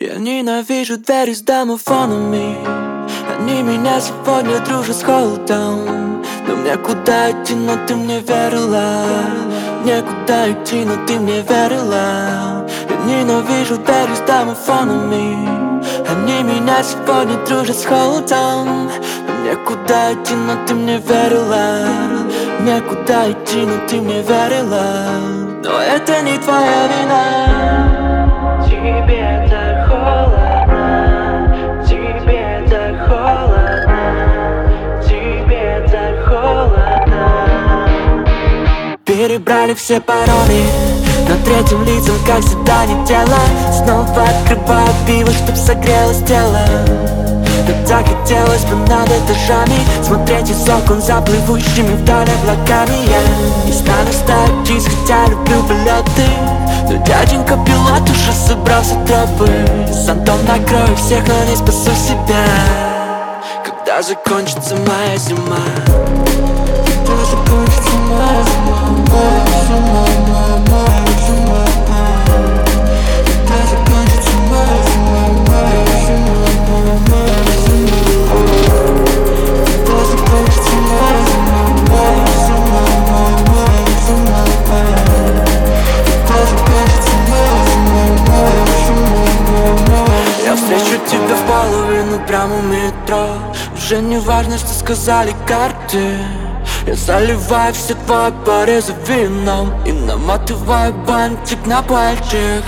Я ненавижу двери с домофонами. Они меня сегодня дружат с холодом. Но мне куда идти, но ты мне верила. Некуда идти, но ты мне верила. Я ненавижу двери с домофонами. Они меня сегодня дружат с холодом. Но мне куда идти, но ты мне верила. Некуда идти, но ты мне верила. Но это не твоя вина. Тебе так холодно, тебе так холодно, тебе так холодно. Перебрали все пароли, но третьим лицом, как всегда, не тело. Снова открываю пиво, чтоб согрелось тело. Но так хотелось бы над этажами смотреть из окон за плывущими вдаль облаками. Я не стану ставить чиз, хотя люблю полеты. Но дяденька пилот уже собрался тропы. Зонтом накрою всех, но не спасу себя. Когда закончится моя зима? Когда закончится моя зима? Моя зима, моя зима. Когда закончится моя зима? Моя зима, моя зима. Когда закончится моя зима? Моя зима, моя зима. Когда закончится моя зима? Моя зима. Я встречу тебя в половину прямо в метро. Уже не важно, что сказали карты. Я заливаю все твои порезы вином и наматываю бантик на пальчик.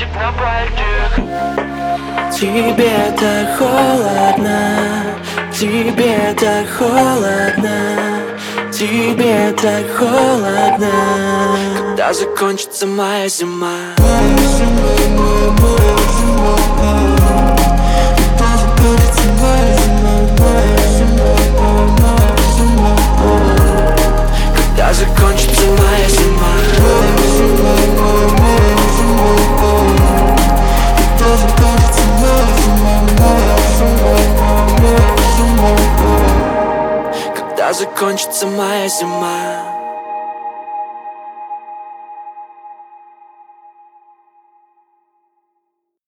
Тебе так холодно, тебе так холодно, тебе так холодно. Когда закончится моя зима? Моя зима, моя зима. Когда закончится моя зима? Моя зима, моя зима. Когда закончится моя зима? Моя зима, моя зима. Когда закончится моя зима? Моя зима, моя зима. Когда закончится моя зима?